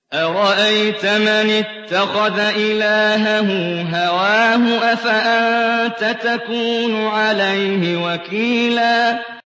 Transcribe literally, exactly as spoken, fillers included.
أَرَأَيْتَ مَنِ اتَّخَذَ إِلَٰهَهُ هَوَاهُ أَفَأَنتَ تَكُونُ عَلَيْهِ وَكِيلًا